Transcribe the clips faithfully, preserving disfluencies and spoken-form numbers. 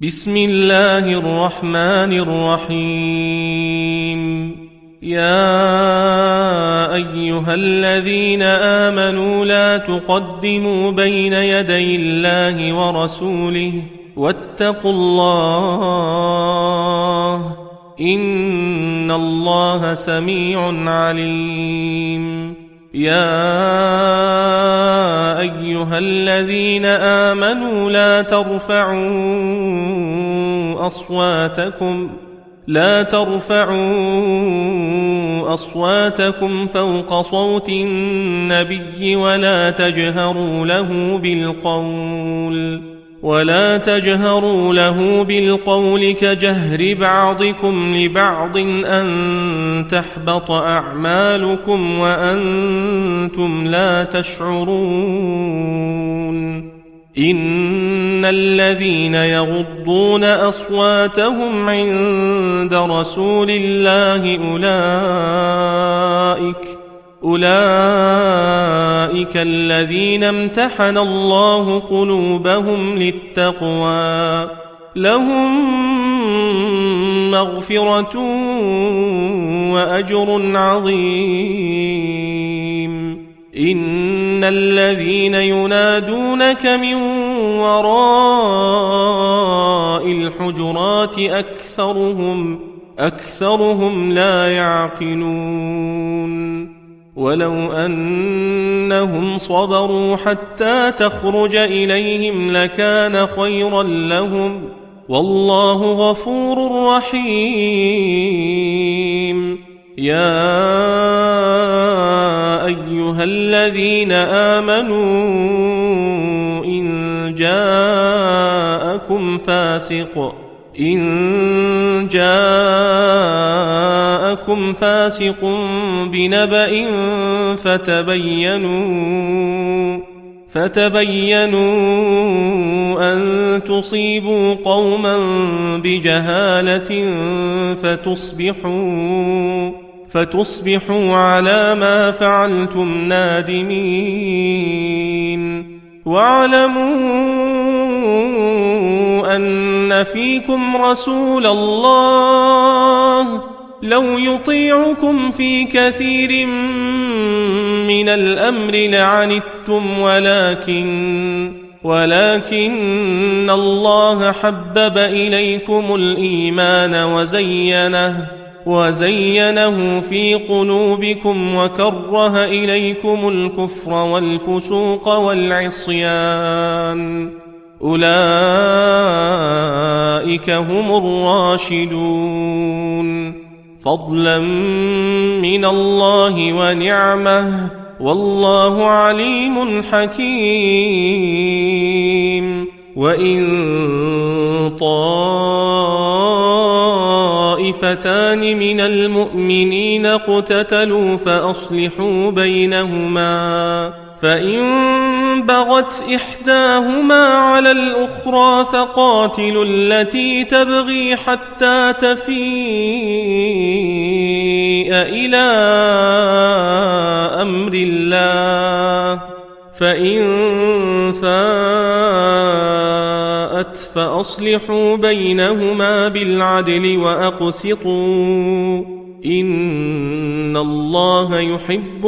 بسم الله الرحمن الرحيم. يا أيها الذين آمنوا لا تقدموا بين يدي الله ورسوله واتقوا الله إن الله سميع عليم. يا أيها الذين آمنوا لا ترفعوا أصواتكم لا ترفعوا أصواتكم فوق صوت النبي ولا تجهروا له بالقول ولا تجهروا له بالقول كجهر بعضكم لبعض أن تحبط أعمالكم وأنتم لا تشعرون. إن الذين يغضون أصواتهم عند رسول الله أولئك أولئك الذين امتحن الله قلوبهم للتقوى لهم مغفرة وأجر عظيم. إن الذين ينادونك من وراء الحجرات أكثرهم أكثرهم لا يعقلون. ولو أنهم صبروا حتى تخرج إليهم لكان خيرا لهم والله غفور رحيم. يا أيها الذين آمنوا إن جاءكم فاسق إن جاءكم فاسق بنبأ فتبينوا فتبينوا أن تصيبوا قوما بجهالة فتصبحوا فتصبحوا على ما فعلتم نادمين. واعلموا أن فيكم رسول الله لو يطيعكم في كثير من الأمر لعنتم ولكن ولكن الله حبب إليكم الإيمان وزينه وزينه في قلوبكم وكره إليكم الكفر والفسوق والعصيان أولئك هم الراشدون فضلا من الله ونعمه والله عليم حكيم. وإن طائفتان من المؤمنين اقتتلوا فأصلحوا بينهما فإن بغت إحداهما على الأخرى فقاتلوا التي تبغي حتى تفيء إلى أمر الله فإن فاءت فأصلحوا بينهما بالعدل وأقسطوا إن الله يحب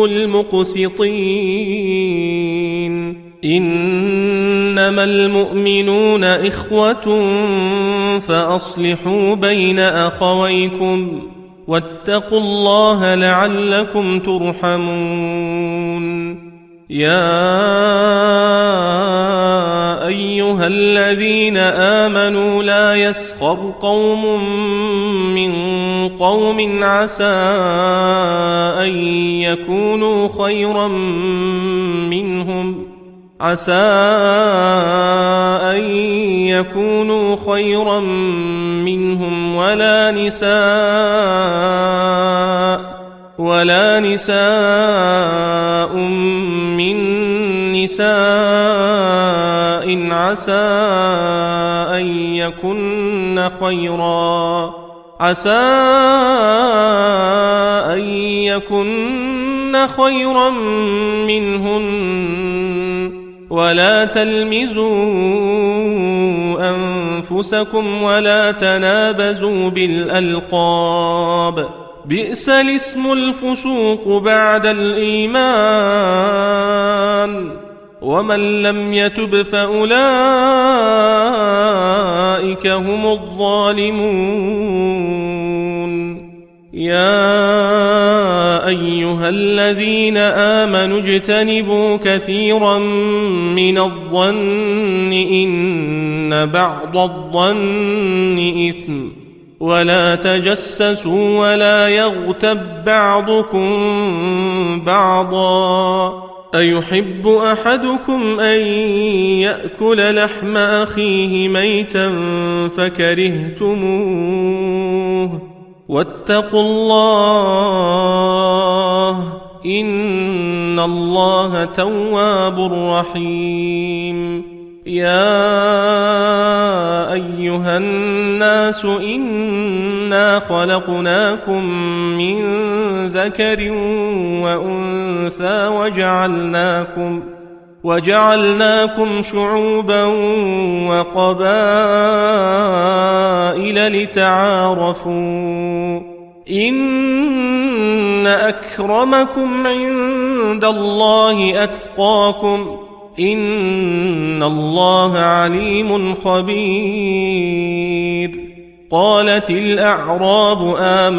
المقسطين. إنما المؤمنون إخوة فأصلحوا بين أخويكم واتقوا الله لعلكم ترحمون. يا أيها الذين آمنوا لا يسخر قوم من قوم عسى أن يكونوا خيرا منهم عسى أن يكونوا خيرا منهم ولا نساء ولا نساء من نساء عسى أن يكن خيرا عسى أن يكن خيرا منهن ولا تلمزوا أنفسكم ولا تنابزوا بالألقاب بئس الاسم الفسوق بعد الإيمان ومن لم يتب فأولئك هم الظالمون يا أيها الذين آمنوا اجتنبوا كثيرا من الظن إن بعض الظن إثم ولا تجسسوا ولا يغتب بعضكم بعضا أيحب أحدكم أن يأكل لحم أخيه ميتا فكرهتموه واتقوا الله إن الله تواب رحيم يا أيها الناس إنا خلقناكم من ذكر وأنثى وجعلناكم وجعلناكم شعوبا وقبائل لتعارفوا إن أكرمكم عند الله أتقاكم إن الله عليم خبير قالت الأعراب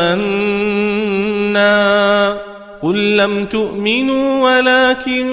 آمنا قل لم تؤمنوا ولكن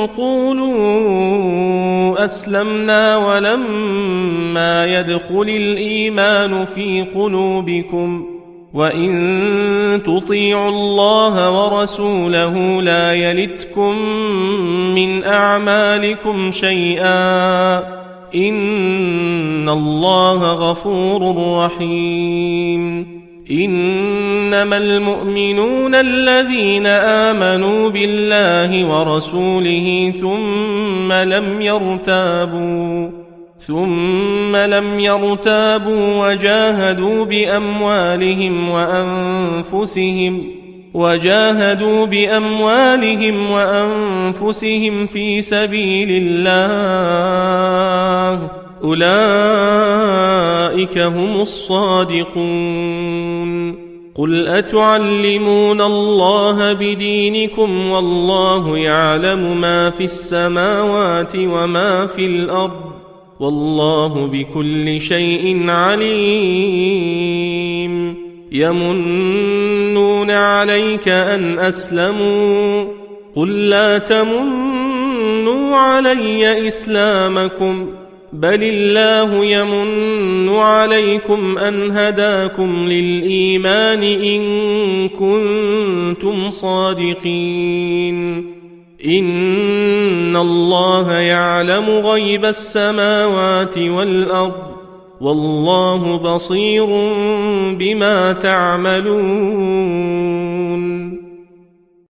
قولوا أسلمنا ولما يدخل الإيمان في قلوبكم وإن تطيعوا الله ورسوله لا يلتكم من أعمالكم شيئا إن الله غفور رحيم إنما المؤمنون الذين آمنوا بالله ورسوله ثم لم يرتابوا ثم لم يرتابوا وجاهدوا بأموالهم وأنفسهم وجاهدوا بأموالهم وأنفسهم في سبيل الله أولئك هم الصادقون قل أتعلمون الله بدينكم والله يعلم ما في السماوات وما في الأرض والله بكل شيء عليم يمنون عليك أن أسلموا قل لا تمنوا علي إسلامكم بل الله يمن عليكم أن هداكم للإيمان إن كنتم صادقين إن الله يعلم غيب السماوات والأرض والله بصير بما تعملون